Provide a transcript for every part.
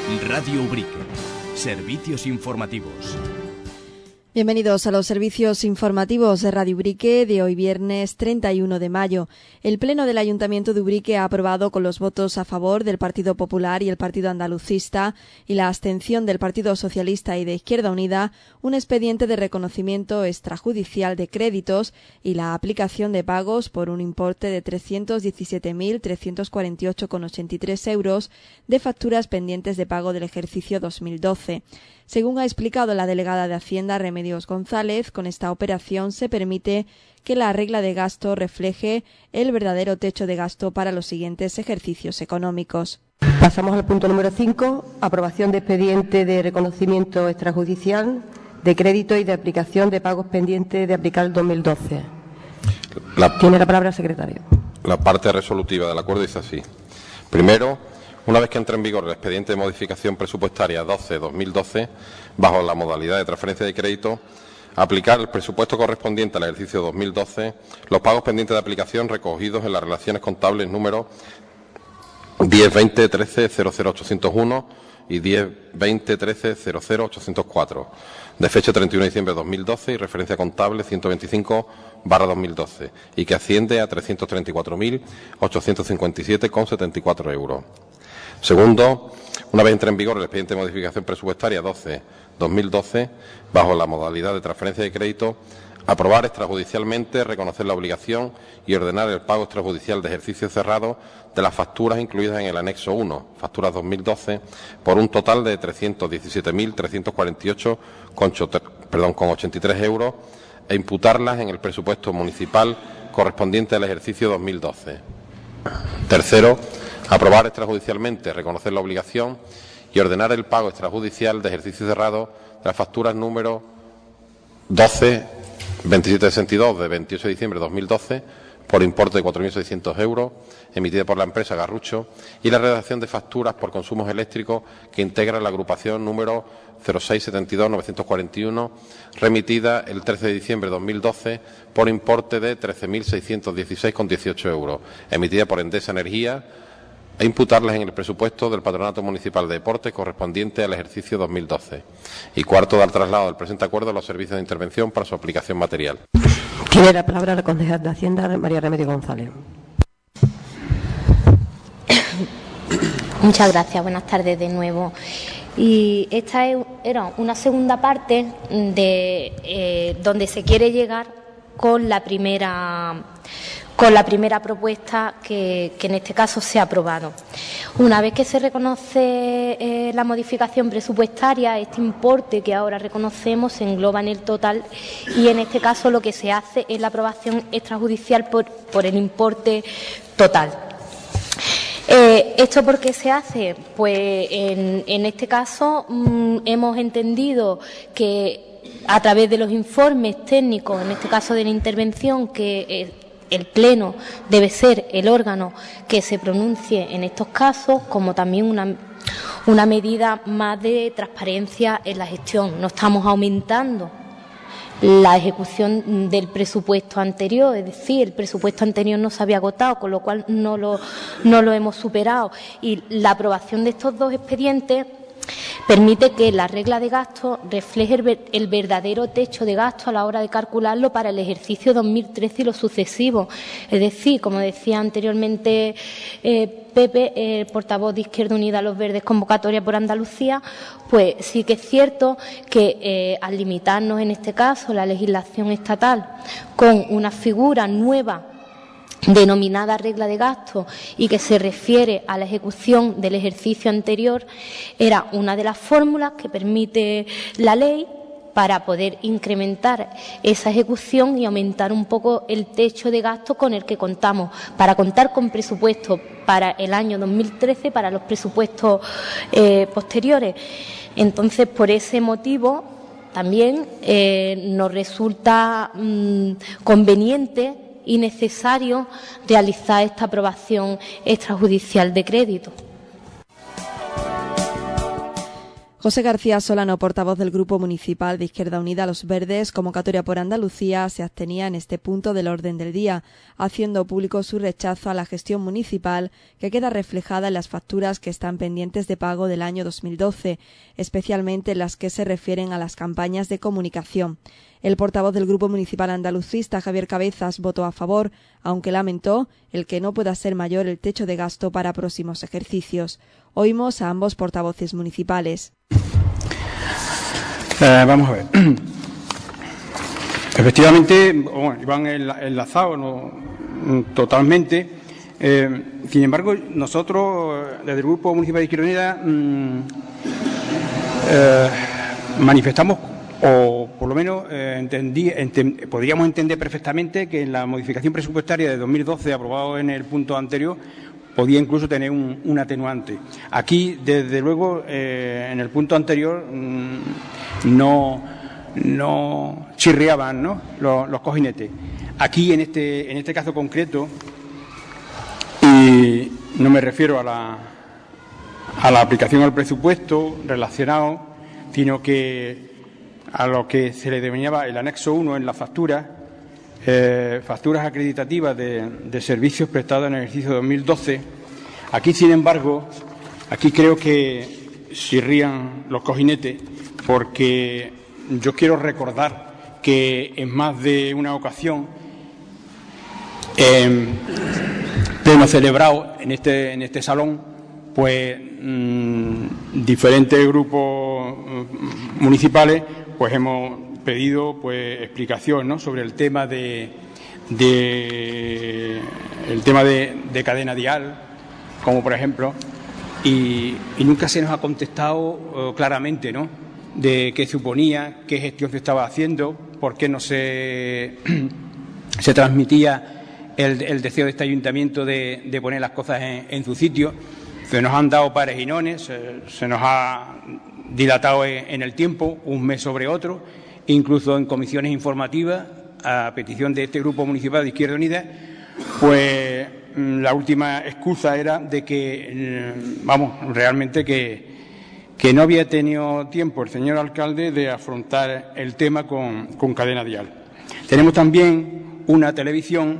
Radio Ubrique. Servicios informativos. Bienvenidos a los servicios informativos de Radio Ubrique de hoy viernes 31 de mayo. El Pleno del Ayuntamiento de Ubrique ha aprobado con los votos a favor del Partido Popular y el Partido Andalucista y la abstención del Partido Socialista y de Izquierda Unida un expediente de reconocimiento extrajudicial de créditos y la aplicación de pagos por un importe de 317.348,83 euros de facturas pendientes de pago del ejercicio 2012. Según ha explicado la delegada de Hacienda, Remedios González, con esta operación se permite que la regla de gasto refleje el verdadero techo de gasto para los siguientes ejercicios económicos. Pasamos al punto número 5, aprobación de expediente de reconocimiento extrajudicial de crédito y de aplicación de pagos pendientes de aplicar el 2012. Tiene la palabra el secretario. La parte resolutiva del acuerdo dice así. Primero, una vez que entre en vigor el expediente de modificación presupuestaria 12-2012, bajo la modalidad de transferencia de crédito, aplicar el presupuesto correspondiente al ejercicio 2012, los pagos pendientes de aplicación recogidos en las relaciones contables número 10-20-13-00801 y 10-20-13-00804, de fecha 31 de diciembre de 2012 y referencia contable 125/2012, y que asciende a 334.857,74 euros. Segundo, una vez entre en vigor el expediente de modificación presupuestaria 12-2012, bajo la modalidad de transferencia de crédito, aprobar extrajudicialmente, reconocer la obligación y ordenar el pago extrajudicial de ejercicio cerrado de las facturas incluidas en el anexo 1, facturas 2012, por un total de 317.348,83 euros e imputarlas en el presupuesto municipal correspondiente al ejercicio 2012. Tercero, aprobar extrajudicialmente, reconocer la obligación y ordenar el pago extrajudicial de ejercicio cerrado de las facturas número 12-2762 de 28 de diciembre de 2012 por importe de 4.600 euros emitida por la empresa Garrucho y la redacción de facturas por consumos eléctricos que integra la agrupación número 06-72-941 remitida el 13 de diciembre de 2012 por importe de 13.616,18 euros emitida por Endesa Energía e imputarlas en el presupuesto del Patronato Municipal de Deportes correspondiente al ejercicio 2012. Y cuarto, dar traslado del presente acuerdo a los servicios de intervención para su aplicación material. Tiene la palabra la concejal de Hacienda, María Remedios González. Muchas gracias, buenas tardes de nuevo. Y esta era una segunda parte de donde se quiere llegar con la primera propuesta que en este caso se ha aprobado. Una vez que se reconoce la modificación presupuestaria, este importe que ahora reconocemos se engloba en el total y en este caso lo que se hace es la aprobación extrajudicial por el importe total. ¿Esto por qué se hace? Pues en este caso hemos entendido que a través de los informes técnicos, en este caso de la intervención, que el Pleno debe ser el órgano que se pronuncie en estos casos, como también una medida más de transparencia en la gestión. No estamos aumentando la ejecución del presupuesto anterior, es decir, el presupuesto anterior no se había agotado, con lo cual no lo hemos superado. Y la aprobación de estos dos expedientes permite que la regla de gasto refleje el verdadero techo de gasto a la hora de calcularlo para el ejercicio 2013 y los sucesivos. Es decir, como decía anteriormente Pepe, el portavoz de Izquierda Unida, Los Verdes, convocatoria por Andalucía, pues sí que es cierto que al limitarnos en este caso la legislación estatal con una figura nueva denominada regla de gasto y que se refiere a la ejecución del ejercicio anterior, era una de las fórmulas que permite la ley para poder incrementar esa ejecución y aumentar un poco el techo de gasto con el que contamos, para contar con presupuesto para el año 2013, para los presupuestos posteriores. Entonces, por ese motivo, también nos resulta conveniente y necesario realizar esta aprobación extrajudicial de crédito. José García Solano, portavoz del Grupo Municipal de Izquierda Unida Los Verdes, Convocatoria por Andalucía, se abstenía en este punto del orden del día, haciendo público su rechazo a la gestión municipal que queda reflejada en las facturas que están pendientes de pago del año 2012, especialmente las que se refieren a las campañas de comunicación. El portavoz del Grupo Municipal Andalucista, Javier Cabezas, votó a favor, aunque lamentó el que no pueda ser mayor el techo de gasto para próximos ejercicios. Oímos a ambos portavoces municipales. Vamos a ver. Efectivamente, bueno, iban enlazados totalmente. Sin embargo, nosotros, desde el Grupo Municipal de Izquierda Unida, manifestamos, o por lo menos podríamos entender perfectamente que en la modificación presupuestaria de 2012, aprobado en el punto anterior, podía incluso tener un atenuante. Aquí, desde luego, en el punto anterior no chirriaban, ¿no?, los cojinetes. Aquí, en este caso concreto, y no me refiero a la aplicación al presupuesto relacionado, sino que a lo que se le denominaba el anexo 1 en la factura, facturas acreditativas de servicios prestados en el ejercicio 2012. Aquí, sin embargo, aquí creo que chirrían los cojinetes, porque yo quiero recordar que en más de una ocasión hemos celebrado en este salón, pues diferentes grupos municipales, pues hemos pedido pues explicación, ¿no?, sobre el tema de cadena dial, como por ejemplo, y nunca se nos ha contestado claramente, ¿no?, de qué suponía, qué gestión se estaba haciendo, por qué no se transmitía el deseo de este ayuntamiento de poner las cosas en su sitio. Se nos han dado pares y nones, se nos ha dilatado en el tiempo, un mes sobre otro, incluso en comisiones informativas, a petición de este Grupo Municipal de Izquierda Unida, pues la última excusa era de que, realmente que no había tenido tiempo el señor alcalde de afrontar el tema con cadena dial. Tenemos también una televisión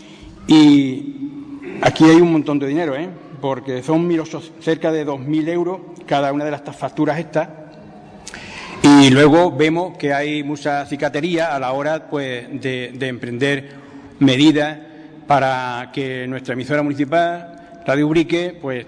y aquí hay un montón de dinero, porque son cerca de 2.000 euros cada una de estas facturas estas. Y luego vemos que hay mucha cicatería a la hora, pues, de emprender medidas para que nuestra emisora municipal, Radio Ubrique, pues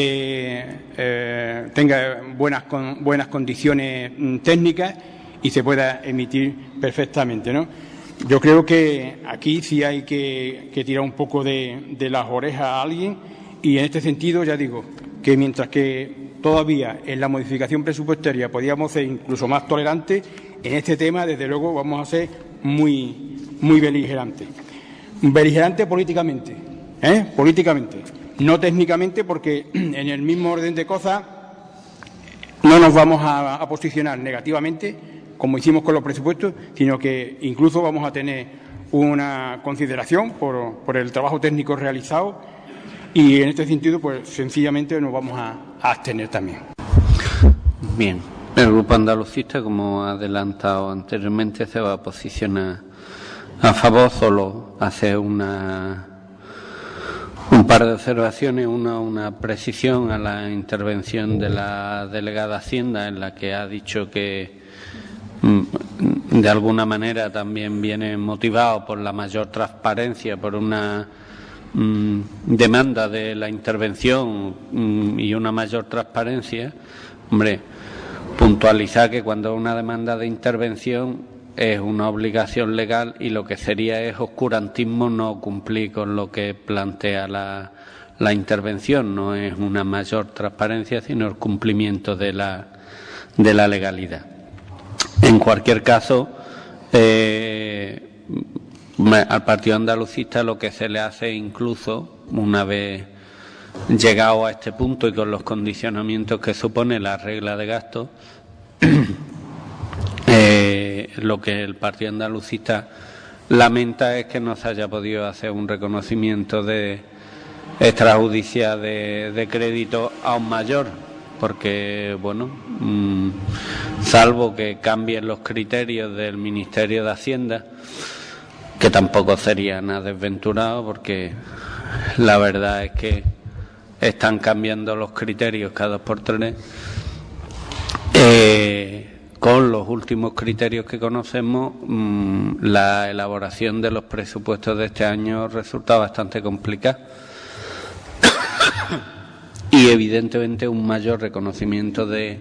tenga buenas condiciones técnicas y se pueda emitir perfectamente, ¿no? Yo creo que aquí sí hay que tirar un poco de las orejas a alguien, y en este sentido ya digo que mientras que todavía en la modificación presupuestaria podíamos ser incluso más tolerantes, en este tema desde luego vamos a ser muy beligerantes. Beligerantes políticamente, políticamente, no técnicamente, porque en el mismo orden de cosas no nos vamos a posicionar negativamente como hicimos con los presupuestos, sino que incluso vamos a tener una consideración por el trabajo técnico realizado, y en este sentido pues sencillamente nos vamos a abstener también. Bien, el Grupo Andalucista, como ha adelantado anteriormente, se va a posicionar a favor. Solo hace un par de observaciones, una precisión a la intervención de la delegada Hacienda, en la que ha dicho que de alguna manera también viene motivado por la mayor transparencia, por una demanda de la intervención y una mayor transparencia. Hombre, puntualizar que cuando una demanda de intervención es una obligación legal, y lo que sería es oscurantismo no cumplir con lo que plantea la intervención. No es una mayor transparencia, sino el cumplimiento de la legalidad. En cualquier caso, al Partido Andalucista lo que se le hace, incluso una vez llegado a este punto y con los condicionamientos que supone la regla de gasto, lo que el Partido Andalucista lamenta es que no se haya podido hacer un reconocimiento de extrajudicial de crédito aún mayor, porque, bueno, salvo que cambien los criterios del Ministerio de Hacienda, que tampoco sería nada desventurado, porque la verdad es que están cambiando los criterios cada 2 por 3. Con los últimos criterios que conocemos, la elaboración de los presupuestos de este año resulta bastante complicada y evidentemente un mayor reconocimiento de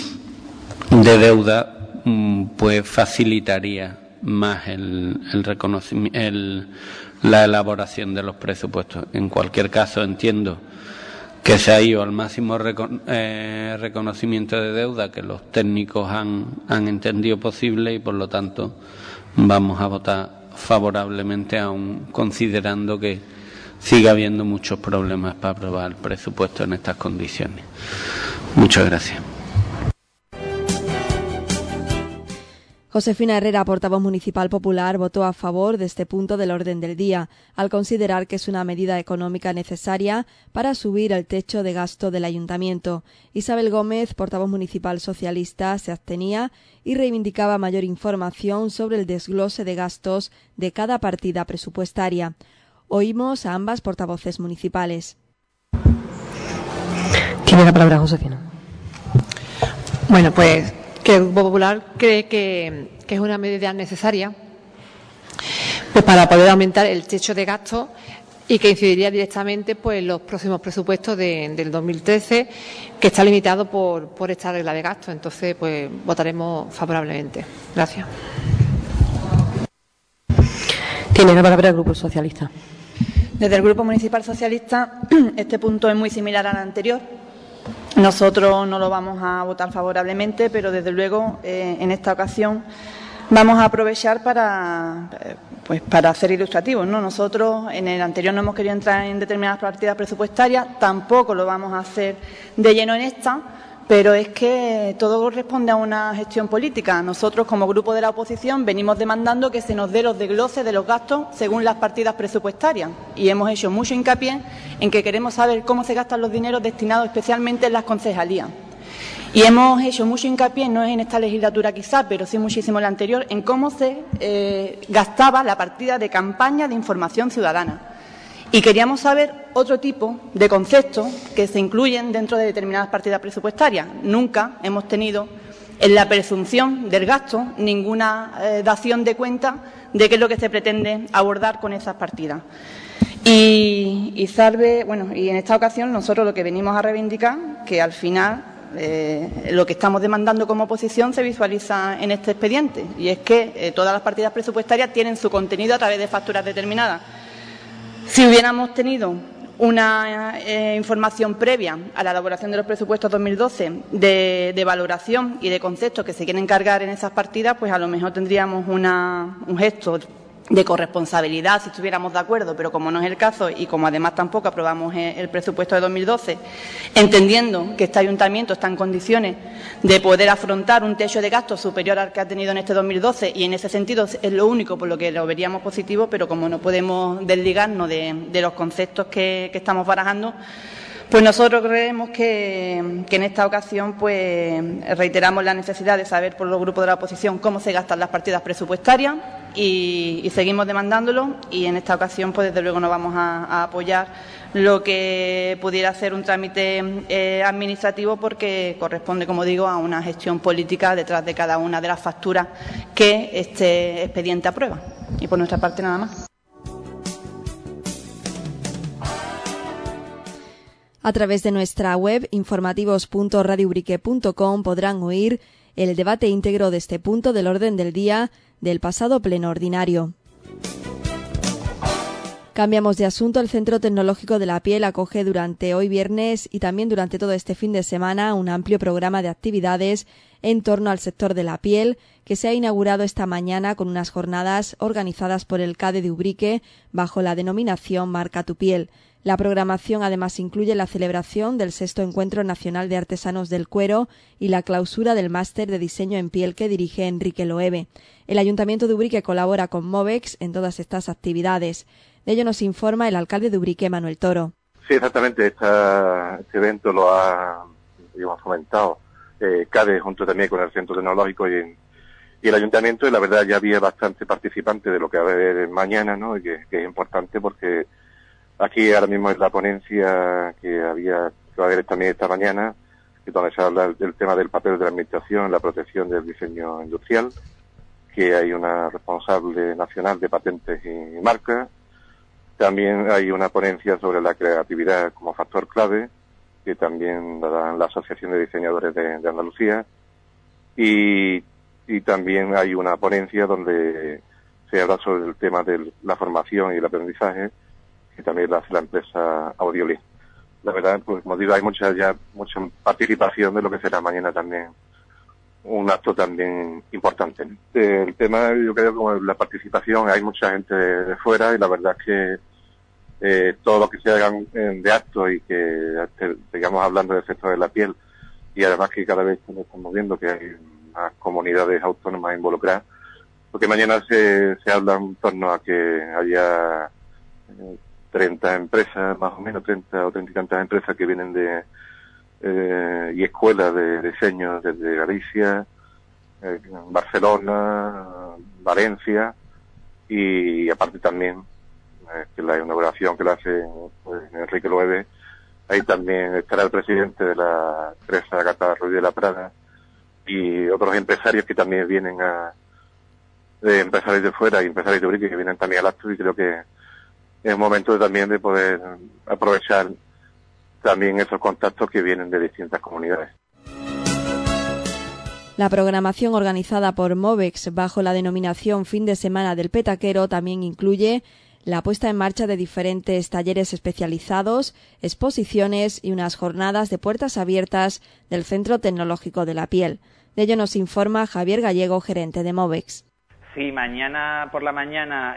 deuda pues facilitaría más el reconocimiento, la elaboración de los presupuestos. En cualquier caso, entiendo que se ha ido al máximo reconocimiento de deuda que los técnicos han entendido posible, y por lo tanto vamos a votar favorablemente, aun considerando que sigue habiendo muchos problemas para aprobar el presupuesto en estas condiciones. Muchas gracias. Josefina Herrera, portavoz municipal popular, votó a favor de este punto del orden del día, al considerar que es una medida económica necesaria para subir el techo de gasto del ayuntamiento. Isabel Gómez, portavoz municipal socialista, se abstenía y reivindicaba mayor información sobre el desglose de gastos de cada partida presupuestaria. Oímos a ambas portavoces municipales. Tiene la palabra Josefina. Bueno, pues que el Grupo Popular cree que es una medida necesaria pues para poder aumentar el techo de gasto y que incidiría directamente pues en los próximos presupuestos del 2013, que está limitado por esta regla de gasto. Entonces, pues votaremos favorablemente. Gracias. Tiene la palabra el Grupo Socialista. Desde el Grupo Municipal Socialista, este punto es muy similar al anterior. Nosotros no lo vamos a votar favorablemente, pero desde luego en esta ocasión vamos a aprovechar para ser ilustrativos, ¿no? Nosotros en el anterior no hemos querido entrar en determinadas partidas presupuestarias, tampoco lo vamos a hacer de lleno en esta, pero es que todo corresponde a una gestión política. Nosotros, como grupo de la oposición, venimos demandando que se nos dé los desgloses de los gastos según las partidas presupuestarias, y hemos hecho mucho hincapié en que queremos saber cómo se gastan los dineros destinados especialmente en las concejalías. Y hemos hecho mucho hincapié, no es en esta legislatura quizá, pero sí muchísimo en la anterior, en cómo se gastaba la partida de campaña de información ciudadana. Y queríamos saber otro tipo de conceptos que se incluyen dentro de determinadas partidas presupuestarias. Nunca hemos tenido en la presunción del gasto ninguna dación de cuenta de qué es lo que se pretende abordar con esas partidas. Y en esta ocasión nosotros lo que venimos a reivindicar, que al final lo que estamos demandando como oposición se visualiza en este expediente, y es que todas las partidas presupuestarias tienen su contenido a través de facturas determinadas. Si hubiéramos tenido una información previa a la elaboración de los presupuestos 2012 de valoración y de conceptos que se quieren cargar en esas partidas, pues a lo mejor tendríamos un gesto de corresponsabilidad si estuviéramos de acuerdo, pero como no es el caso y como además tampoco aprobamos el presupuesto de 2012, entendiendo que este ayuntamiento está en condiciones de poder afrontar un techo de gastos superior al que ha tenido en este 2012, y en ese sentido es lo único por lo que lo veríamos positivo, pero como no podemos desligarnos de los conceptos que estamos barajando, pues nosotros creemos que en esta ocasión pues reiteramos la necesidad de saber por los grupos de la oposición cómo se gastan las partidas presupuestarias y seguimos demandándolo, y en esta ocasión pues desde luego no vamos a apoyar lo que pudiera ser un trámite administrativo, porque corresponde, como digo, a una gestión política detrás de cada una de las facturas que este expediente aprueba. Y por nuestra parte nada más. A través de nuestra web informativos.radioubrique.com podrán oír el debate íntegro de este punto del orden del día del pasado pleno ordinario. Cambiamos de asunto. El Centro Tecnológico de la Piel acoge durante hoy viernes y también durante todo este fin de semana un amplio programa de actividades en torno al sector de la piel, que se ha inaugurado esta mañana con unas jornadas organizadas por el CADE de Ubrique bajo la denominación Marca tu Piel. La programación además incluye la celebración del 6º Encuentro Nacional de Artesanos del Cuero y la clausura del Máster de Diseño en Piel que dirige Enrique Loewe. El Ayuntamiento de Ubrique colabora con Movex en todas estas actividades. De ello nos informa el alcalde de Ubrique, Manuel Toro. Sí, exactamente. Este evento lo ha y hemos fomentado CADE junto también con el Centro Tecnológico y el Ayuntamiento, y la verdad ya había bastante participantes de lo que va a haber mañana, ¿no? Y que es importante porque aquí ahora mismo es la ponencia que va a haber también esta mañana, donde se habla del tema del papel de la administración, la protección del diseño industrial, que hay una responsable nacional de patentes y marcas. También hay una ponencia sobre la creatividad como factor clave, que también la da la Asociación de Diseñadores de Andalucía. Y también hay una ponencia donde se habla sobre el tema de la formación y el aprendizaje, que también la hace la empresa Audiolink. La verdad, pues como digo, hay mucha participación de lo que será mañana también un acto también importante. El tema, yo creo, como la participación, hay mucha gente de fuera, y la verdad es que todo lo que se hagan de actos y que sigamos hablando del sector de la piel, y además que cada vez estamos viendo que hay más comunidades autónomas involucradas, porque mañana se habla en torno a que haya 30 empresas, más o menos 30 o 30 y tantas empresas que vienen y escuelas de diseño desde Galicia, Barcelona, Valencia, y aparte también que la inauguración que la hace Enrique Loewe, ahí también estará el presidente de la empresa Gata Ruiz de la Prada y otros empresarios que también vienen de empresarios de fuera y empresarios de Ubrique que vienen también al acto, y creo que es momento también de poder aprovechar también esos contactos que vienen de distintas comunidades. La programación organizada por Movex bajo la denominación Fin de Semana del Petaquero también incluye la puesta en marcha de diferentes talleres especializados, exposiciones y unas jornadas de puertas abiertas del Centro Tecnológico de la Piel. De ello nos informa Javier Gallego, gerente de Movex. Sí, mañana por la mañana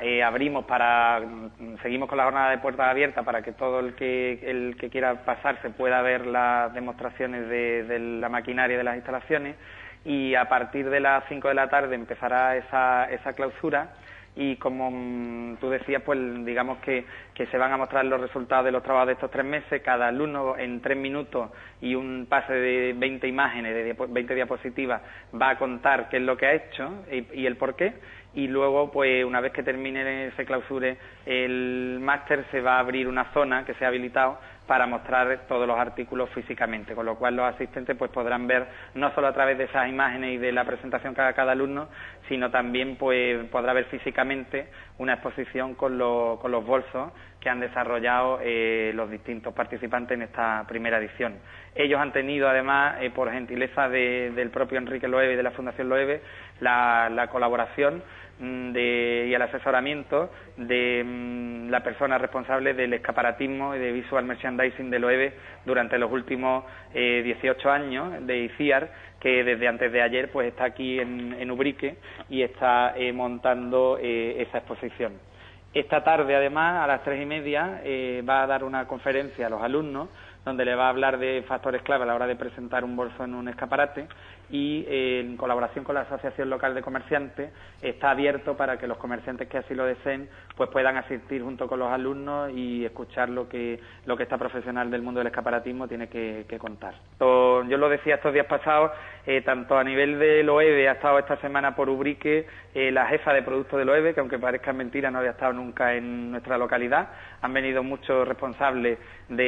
seguimos con la jornada de puertas abiertas para que todo el que quiera pasarse pueda ver las demostraciones de la maquinaria de las instalaciones, y a partir de las 5 de la tarde empezará esa clausura. Y como tú decías, pues digamos que se van a mostrar los resultados de los trabajos de estos 3 meses, cada alumno en 3 minutos y un pase de 20 imágenes, de 20 diapositivas, va a contar qué es lo que ha hecho y el por qué. Y luego, pues una vez que termine, se clausure el máster, se va a abrir una zona que se ha habilitado para mostrar todos los artículos físicamente, con lo cual los asistentes pues podrán ver no solo a través de esas imágenes y de la presentación que haga cada alumno, sino también pues podrá ver físicamente una exposición con los bolsos que han desarrollado los distintos participantes en esta primera edición. Ellos han tenido además, por gentileza del propio Enrique Loewe y de la Fundación Loewe, la colaboración y el asesoramiento de la persona responsable del escaparatismo y de visual merchandising de Loewe durante los últimos 18 años, de ICIAR, que desde antes de ayer pues está aquí en Ubrique y está montando esa exposición. Esta tarde, además, a las 3:30, va a dar una conferencia a los alumnos donde le va a hablar de factores clave a la hora de presentar un bolso en un escaparate, y en colaboración con la Asociación Local de Comerciantes está abierto para que los comerciantes que así lo deseen pues puedan asistir junto con los alumnos y escuchar lo que esta profesional del mundo del escaparatismo tiene que contar. Yo lo decía estos días pasados, tanto a nivel de Loewe, ha estado esta semana por Ubrique la jefa de productos de Loewe, que aunque parezca mentira no había estado nunca en nuestra localidad. Han venido muchos responsables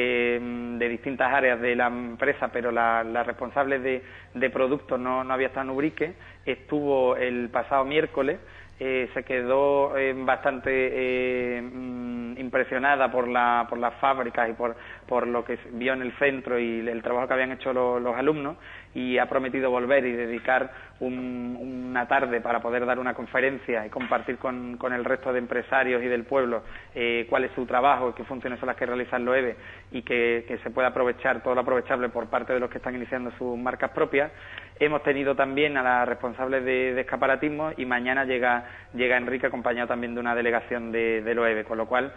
de distintas áreas de la empresa, pero la responsable de productos no había estado en Ubrique. Estuvo el pasado miércoles, se quedó bastante impresionada por las fábricas y por lo que vio en el centro y el trabajo que habían hecho los alumnos, y ha prometido volver y dedicar una tarde para poder dar una conferencia y compartir con el resto de empresarios y del pueblo cuál es su trabajo, qué funciones son las que realizan Loewe, y que se pueda aprovechar todo lo aprovechable por parte de los que están iniciando sus marcas propias. Hemos tenido también a la responsable de escaparatismo, y mañana llega Enrique acompañado también de una delegación de Loewe, con lo cual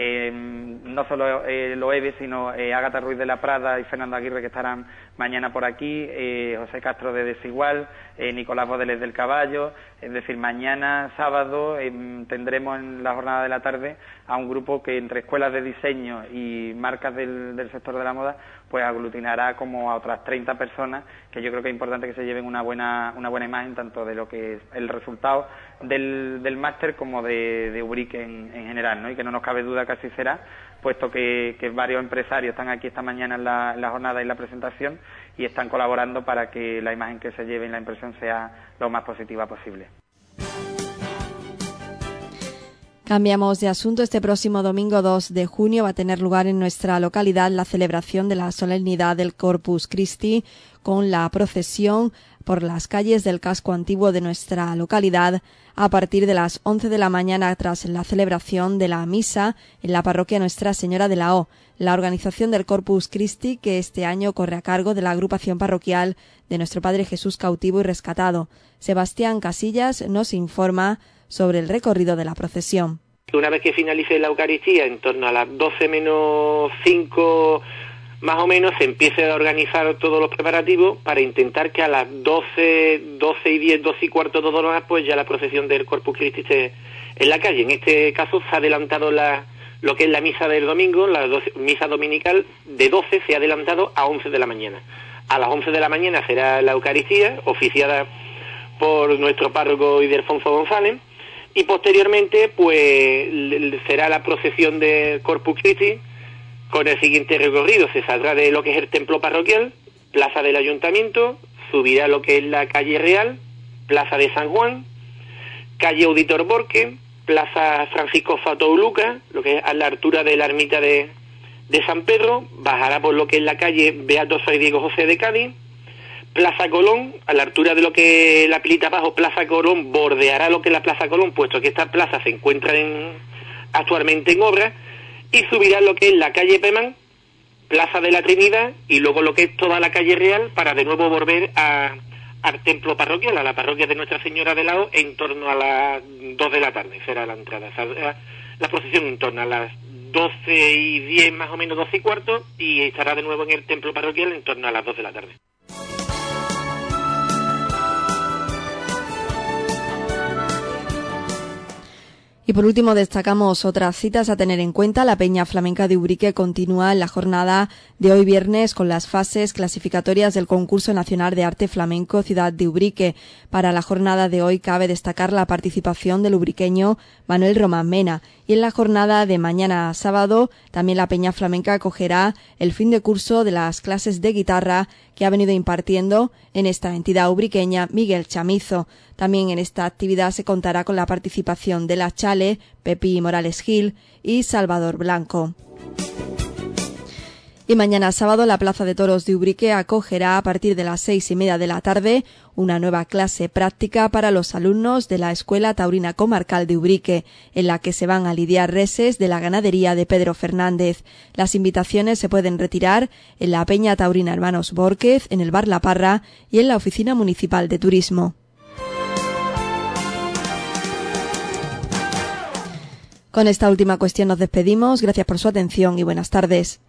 no solo Loewe, sino Ágata Ruiz de la Prada y Fernando Aguirre, que estarán mañana por aquí, José Castro de Desigual, Nicolás Bodeles del Caballo. Es decir, mañana sábado tendremos en la jornada de la tarde a un grupo que entre escuelas de diseño y marcas del sector de la moda pues aglutinará como a otras 30 personas, que yo creo que es importante que se lleven una buena imagen tanto de lo que es el resultado del máster como de Ubrique en general, ¿no? Y que no nos cabe duda que así será, puesto que varios empresarios están aquí esta mañana en la jornada y en la presentación y están colaborando para que la imagen que se lleve en la impresión sea lo más positiva posible. Cambiamos de asunto. Este próximo domingo 2 de junio va a tener lugar en nuestra localidad la celebración de la solemnidad del Corpus Christi con la procesión por las calles del casco antiguo de nuestra localidad a partir de las 11 de la mañana tras la celebración de la misa en la parroquia Nuestra Señora de la O. La organización del Corpus Christi, que este año corre a cargo de la agrupación parroquial de Nuestro Padre Jesús Cautivo y Rescatado. Sebastián Casillas nos informa sobre el recorrido de la procesión. Una vez que finalice la Eucaristía, en torno a las 12 menos 5 más o menos, se empiece a organizar todos los preparativos para intentar que a las 12 y 10, 12 y cuarto, todo lo más, pues ya la procesión del Corpus Christi esté en la calle. En este caso se ha adelantado lo que es la misa del domingo, misa dominical, de 12 se ha adelantado a 11 de la mañana. A las 11 de la mañana será la Eucaristía, oficiada por nuestro párroco Ildefonso González, y posteriormente pues será la procesión de Corpus Christi con el siguiente recorrido. Se saldrá de lo que es el templo parroquial, plaza del ayuntamiento, subirá lo que es la calle Real, plaza de San Juan, calle Auditor Borque, plaza Francisco Fatou Luca, lo que es a la altura de la ermita de San Pedro, bajará por lo que es la calle Beato Fray Diego José de Cádiz, Plaza Colón, a la altura de lo que es la pilita abajo, Plaza Colón, bordeará lo que es la Plaza Colón, puesto que esta plaza se encuentra actualmente en obra, y subirá lo que es la calle Pemán, Plaza de la Trinidad, y luego lo que es toda la calle Real, para de nuevo volver al templo parroquial, a la parroquia de Nuestra Señora de la O, en torno a las 2 de la tarde, será la entrada. La procesión en torno a las 12 y 10, más o menos 12 y cuarto, y estará de nuevo en el templo parroquial en torno a las 2 de la tarde. Y por último destacamos otras citas a tener en cuenta. La Peña Flamenca de Ubrique continúa en la jornada de hoy viernes con las fases clasificatorias del Concurso Nacional de Arte Flamenco Ciudad de Ubrique. Para la jornada de hoy cabe destacar la participación del ubriqueño Manuel Román Mena. Y en la jornada de mañana sábado también la Peña Flamenca acogerá el fin de curso de las clases de guitarra que ha venido impartiendo en esta entidad ubriqueña Miguel Chamizo. También en esta actividad se contará con la participación de la Chale, Pepi Morales Gil y Salvador Blanco. Y mañana sábado la Plaza de Toros de Ubrique acogerá a partir de las 6:30 de la tarde una nueva clase práctica para los alumnos de la Escuela Taurina Comarcal de Ubrique, en la que se van a lidiar reses de la ganadería de Pedro Fernández. Las invitaciones se pueden retirar en la Peña Taurina Hermanos Bórquez, en el Bar La Parra y en la Oficina Municipal de Turismo. Con esta última cuestión nos despedimos. Gracias por su atención y buenas tardes.